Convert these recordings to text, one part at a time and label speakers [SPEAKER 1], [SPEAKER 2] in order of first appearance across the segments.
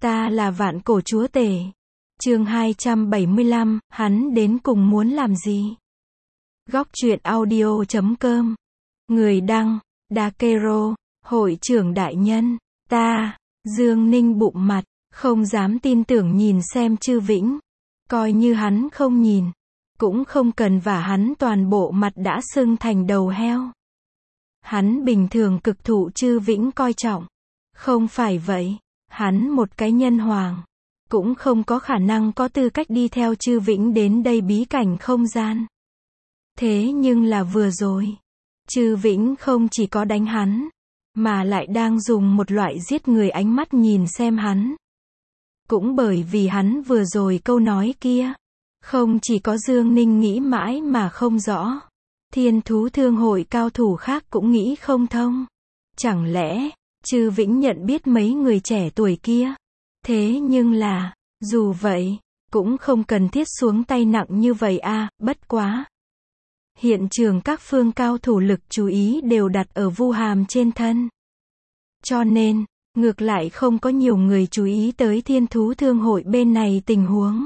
[SPEAKER 1] Ta là vạn cổ chúa tể. Chương 275, hắn đến cùng muốn làm gì? Góc truyện audio.com. Người đăng, Dakero, hội trưởng đại nhân. Ta, Dương Ninh bụng mặt, không dám tin tưởng nhìn xem Chư Vĩnh. Coi như hắn không nhìn, cũng không cần vả hắn toàn bộ mặt đã sưng thành đầu heo. Hắn bình thường cực thụ Chư Vĩnh coi trọng. Không phải vậy, hắn một cái nhân hoàng, cũng không có khả năng có tư cách đi theo Chư Vĩnh đến đây bí cảnh không gian. Thế nhưng là vừa rồi, Chư Vĩnh không chỉ có đánh hắn, mà lại đang dùng một loại giết người ánh mắt nhìn xem hắn. Cũng bởi vì hắn vừa rồi câu nói kia, không chỉ có Dương Ninh nghĩ mãi mà không rõ, Thiên Thú Thương hội cao thủ khác cũng nghĩ không thông. Chẳng lẽ Chư Vĩnh nhận biết mấy người trẻ tuổi kia? Thế nhưng là, dù vậy, cũng không cần thiết xuống tay nặng như vậy a, bất quá. Hiện trường các phương cao thủ lực chú ý đều đặt ở Vu Hàm trên thân. Cho nên, ngược lại không có nhiều người chú ý tới Thiên Thú Thương hội bên này tình huống.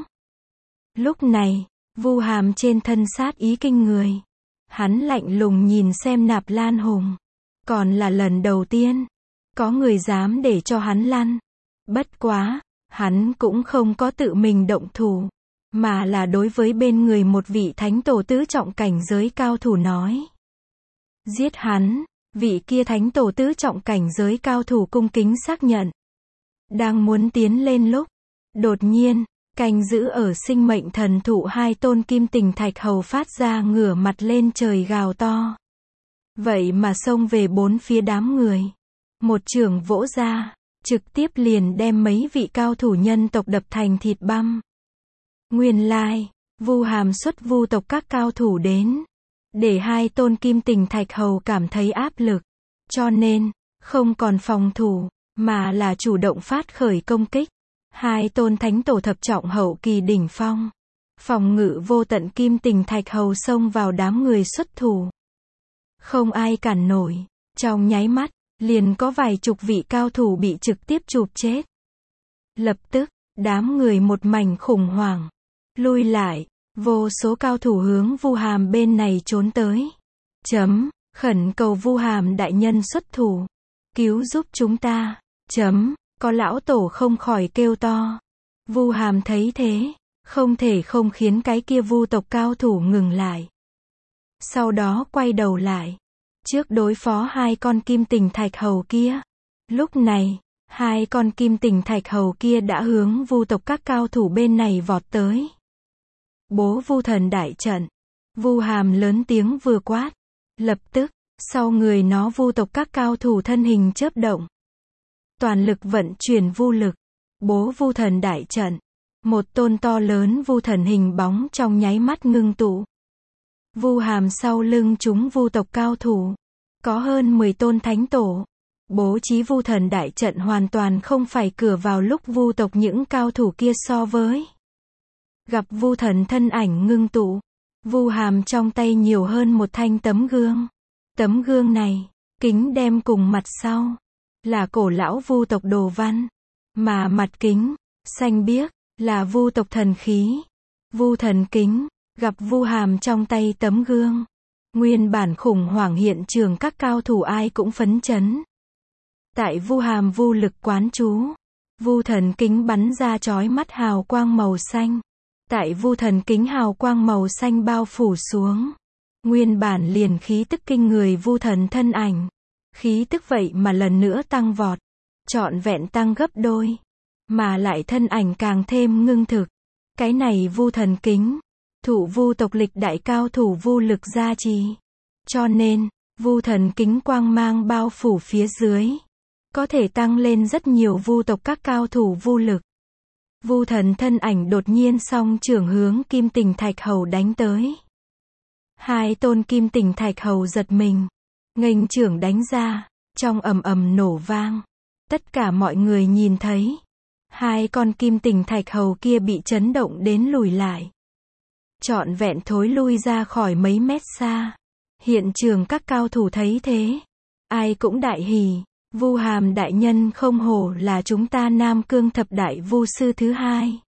[SPEAKER 1] Lúc này, Vu Hàm trên thân sát ý kinh người. Hắn lạnh lùng nhìn xem Nạp Lan Hùng. Còn là lần đầu tiên, có người dám để cho hắn lăn. Bất quá, hắn cũng không có tự mình động thủ, mà là đối với bên người một vị thánh tổ tứ trọng cảnh giới cao thủ nói. Giết hắn, vị kia thánh tổ tứ trọng cảnh giới cao thủ cung kính xác nhận. Đang muốn tiến lên lúc, đột nhiên, canh giữ ở sinh mệnh thần thụ hai tôn kim tình thạch hầu phát ra ngửa mặt lên trời gào to. Vậy mà xông về bốn phía đám người. Một chưởng vỗ ra, trực tiếp liền đem mấy vị cao thủ nhân tộc đập thành thịt băm. Nguyên lai, Vu Hàm xuất vu tộc các cao thủ đến, để hai tôn kim tình thạch hầu cảm thấy áp lực. Cho nên, không còn phòng thủ, mà là chủ động phát khởi công kích. Hai tôn thánh tổ thập trọng hậu kỳ đỉnh phong. Phòng ngự vô tận kim tình thạch hầu xông vào đám người xuất thủ. Không ai cản nổi, trong nháy mắt, liền có vài chục vị cao thủ bị trực tiếp chụp chết. Lập tức, đám người một mảnh khủng hoảng. Lui lại, vô số cao thủ hướng Vu Hàm bên này trốn tới. Khẩn cầu Vu Hàm đại nhân xuất thủ. Cứu giúp chúng ta. Có lão tổ không khỏi kêu to. Vu Hàm thấy thế, không thể không khiến cái kia vu tộc cao thủ ngừng lại. Sau đó quay đầu lại. Trước đối phó hai con kim tình thạch hầu kia. Lúc này, hai con kim tình thạch hầu kia đã hướng vu tộc các cao thủ bên này vọt tới. Bố Vu Thần đại trận. Vu Hàm lớn tiếng vừa quát. Lập tức, sau người nó vu tộc các cao thủ thân hình chớp động. Toàn lực vận chuyển vu lực. Bố Vu Thần đại trận. Một tôn to lớn vu thần hình bóng trong nháy mắt ngưng tụ. Vu Hàm sau lưng chúng vu tộc cao thủ. Có hơn 10 tôn thánh tổ. Bố trí vu thần đại trận hoàn toàn không phải cửa vào lúc vu tộc những cao thủ kia so với. Gặp vu thần thân ảnh ngưng tụ. Vu Hàm trong tay nhiều hơn một thanh tấm gương. Tấm gương này, kính đem cùng mặt sau. Là cổ lão vu tộc đồ văn. Mà mặt kính, xanh biếc, là vu tộc thần khí. Vu thần kính, gặp Vu Hàm trong tay tấm gương. Nguyên bản khủng hoảng hiện trường các cao thủ ai cũng phấn chấn. Tại Vu Hàm vu lực quán chú. Vu thần kính bắn ra chói mắt hào quang màu xanh. Tại vu thần kính hào quang màu xanh bao phủ xuống. Nguyên bản liền khí tức kinh người vu thần thân ảnh. Khí tức vậy mà lần nữa tăng vọt. Trọn vẹn tăng gấp đôi. Mà lại thân ảnh càng thêm ngưng thực. Cái này vu thần kính. Thụ vu tộc lịch đại cao thủ vu lực gia trì. Cho nên, vu thần kính quang mang bao phủ phía dưới. Có thể tăng lên rất nhiều vu tộc các cao thủ vu lực. Vu thần thân ảnh đột nhiên song chưởng hướng kim tình thạch hầu đánh tới. Hai tôn kim tình thạch hầu giật mình. Nghênh chưởng đánh ra, trong ầm ầm nổ vang. Tất cả mọi người nhìn thấy. Hai con kim tình thạch hầu kia bị chấn động đến lùi lại. Trọn vẹn thối lui ra khỏi mấy mét xa. Hiện trường các cao thủ thấy thế. Ai cũng đại hỉ. Vu Hàm đại nhân không hổ là chúng ta Nam Cương thập đại vu sư thứ hai.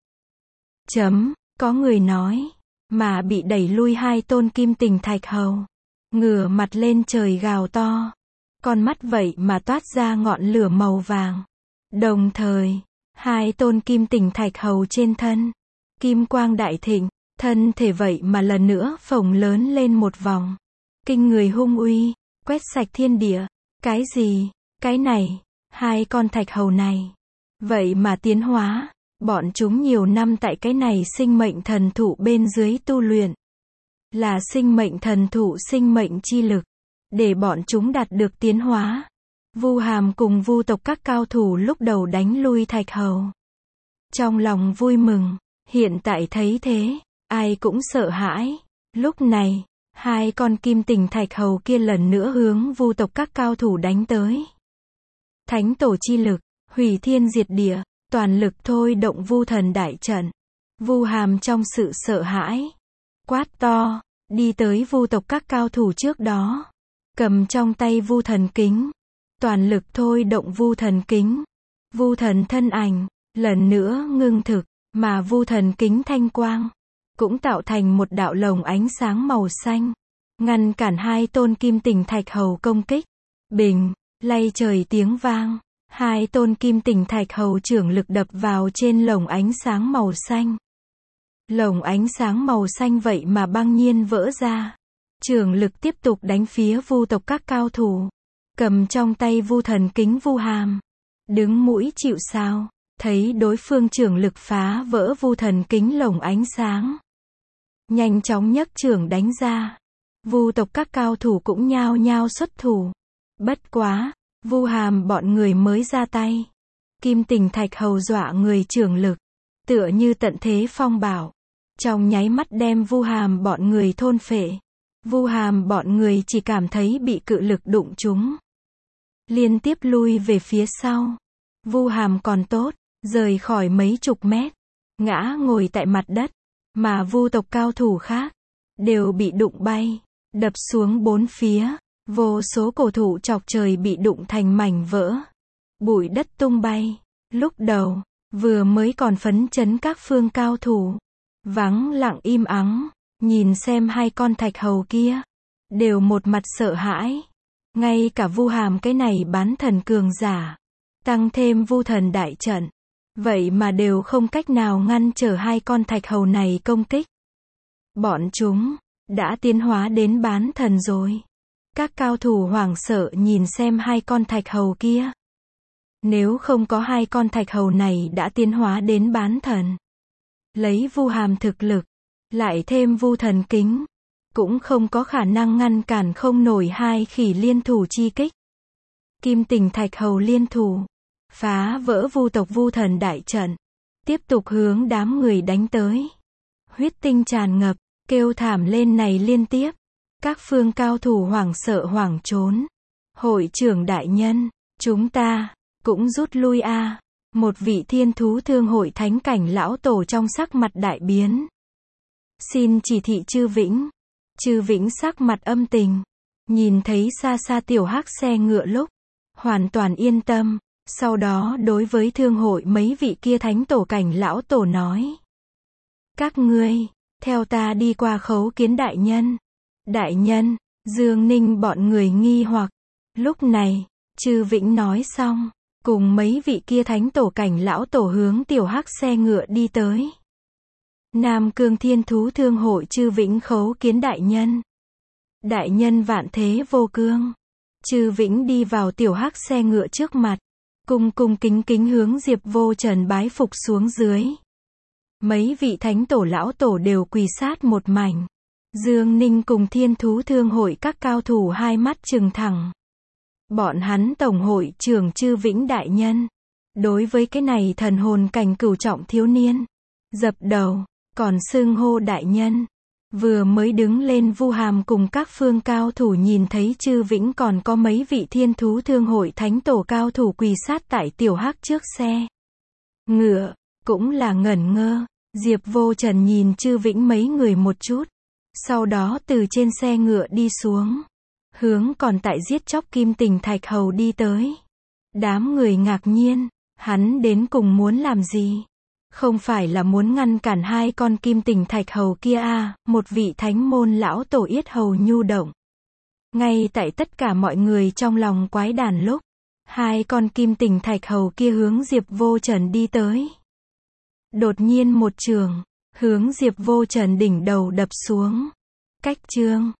[SPEAKER 1] Có người nói, mà bị đẩy lui hai tôn kim tình thạch hầu. Ngửa mặt lên trời gào to. Con mắt vậy mà toát ra ngọn lửa màu vàng. Đồng thời, hai tôn kim tình thạch hầu trên thân. Kim quang đại thịnh, thân thể vậy mà lần nữa phồng lớn lên một vòng. Kinh người hung uy, quét sạch thiên địa. Cái gì? Cái này, hai con thạch hầu này. Vậy mà tiến hóa, bọn chúng nhiều năm tại cái này sinh mệnh thần thụ bên dưới tu luyện. Là sinh mệnh thần thụ sinh mệnh chi lực. Để bọn chúng đạt được tiến hóa. Vu Hàm cùng vu tộc các cao thủ lúc đầu đánh lui thạch hầu. Trong lòng vui mừng, hiện tại thấy thế, ai cũng sợ hãi. Lúc này, hai con kim tình thạch hầu kia lần nữa hướng vu tộc các cao thủ đánh tới. Thánh tổ chi lực, hủy thiên diệt địa, toàn lực thôi động vu thần đại trận. Vu Hàm trong sự sợ hãi, quát to, đi tới vu tộc các cao thủ trước đó. Cầm trong tay vu thần kính, toàn lực thôi động vu thần kính. Vu thần thân ảnh, lần nữa ngưng thực, mà vu thần kính thanh quang, cũng tạo thành một đạo lồng ánh sáng màu xanh. Ngăn cản hai tôn kim tình thạch hầu công kích. Bình, lay trời tiếng vang. Hai tôn kim tình thạch hầu trưởng lực đập vào trên lồng ánh sáng màu xanh. Lồng ánh sáng màu xanh vậy mà băng nhiên vỡ ra. Trưởng lực tiếp tục đánh phía vu tộc các cao thủ. Cầm trong tay vu thần kính Vu Hàm. Đứng mũi chịu sào, thấy đối phương trưởng lực phá vỡ vu thần kính lồng ánh sáng. Nhanh chóng nhấc trưởng đánh ra. Vu tộc các cao thủ cũng nhao nhao xuất thủ. Bất quá, Vu Hàm bọn người mới ra tay. Kim tình thạch hầu dọa người trưởng lực. Tựa như tận thế phong bạo. Trong nháy mắt đem Vu Hàm bọn người thôn phệ. Vu Hàm bọn người chỉ cảm thấy bị cự lực đụng trúng. Liên tiếp lui về phía sau. Vu Hàm còn tốt, rời khỏi mấy chục mét. Ngã ngồi tại mặt đất. Mà vu tộc cao thủ khác, đều bị đụng bay, đập xuống bốn phía. Vô số cổ thụ chọc trời bị đụng thành mảnh vỡ. Bụi đất tung bay. Lúc đầu, vừa mới còn phấn chấn các phương cao thủ. Vắng lặng im ắng, nhìn xem hai con thạch hầu kia. Đều một mặt sợ hãi. Ngay cả Vu Hàm cái này bán thần cường giả. Tăng thêm vu thần đại trận. Vậy mà đều không cách nào ngăn trở hai con thạch hầu này công kích. Bọn chúng đã tiến hóa đến bán thần rồi. Các cao thủ hoảng sợ nhìn xem hai con thạch hầu kia. Nếu không có hai con thạch hầu này đã tiến hóa đến bán thần, lấy Vu Hàm thực lực, lại thêm vu thần kính, cũng không có khả năng ngăn cản không nổi hai khỉ liên thủ chi kích. Kim tình thạch hầu liên thủ, phá vỡ vu tộc vu thần đại trận, tiếp tục hướng đám người đánh tới. Huyết tinh tràn ngập, kêu thảm lên này liên tiếp. Các phương cao thủ hoảng sợ hoảng trốn. Hội trưởng đại nhân, chúng ta cũng rút lui a. Một vị thiên thú thương hội thánh cảnh lão tổ trong sắc mặt đại biến. Xin chỉ thị Chư Vĩnh. Chư Vĩnh sắc mặt âm tình, nhìn thấy xa xa tiểu hắc xe ngựa lúc, hoàn toàn yên tâm. Sau đó đối với thương hội mấy vị kia thánh tổ cảnh lão tổ nói. Các ngươi, theo ta đi qua khấu kiến đại nhân. Đại nhân, Dương Ninh bọn người nghi hoặc. Lúc này, Chư Vĩnh nói xong, cùng mấy vị kia thánh tổ cảnh lão tổ hướng tiểu hắc xe ngựa đi tới. Nam Cương Thiên Thú Thương hội Chư Vĩnh khấu kiến đại nhân. Đại nhân vạn thế vô cương. Chư Vĩnh đi vào tiểu hắc xe ngựa trước mặt, cung kính kính hướng Diệp Vô Trần bái phục xuống dưới. Mấy vị thánh tổ lão tổ đều quỳ sát một mảnh. Dương Ninh cùng Thiên Thú Thương hội các cao thủ hai mắt trừng thẳng. Bọn hắn tổng hội trưởng Chư Vĩnh đại nhân. Đối với cái này thần hồn cảnh cửu trọng thiếu niên, dập đầu, còn xưng hô đại nhân. Vừa mới đứng lên Vu Hàm cùng các phương cao thủ nhìn thấy Chư Vĩnh còn có mấy vị Thiên Thú Thương hội thánh tổ cao thủ quỳ sát tại tiểu hắc trước xe ngựa, cũng là ngẩn ngơ. Diệp Vô Trần nhìn Chư Vĩnh mấy người một chút, sau đó từ trên xe ngựa đi xuống, hướng còn tại giết chóc kim tình thạch hầu đi tới. Đám người ngạc nhiên, hắn đến cùng muốn làm gì? Không phải là muốn ngăn cản hai con kim tình thạch hầu kia à, một vị thánh môn lão tổ yết hầu nhu động. Ngay tại tất cả mọi người trong lòng quái đản lúc, hai con kim tình thạch hầu kia hướng Diệp Vô Trần đi tới. Đột nhiên một trường, hướng Diệp Vô Trần đỉnh đầu đập xuống. Cách chương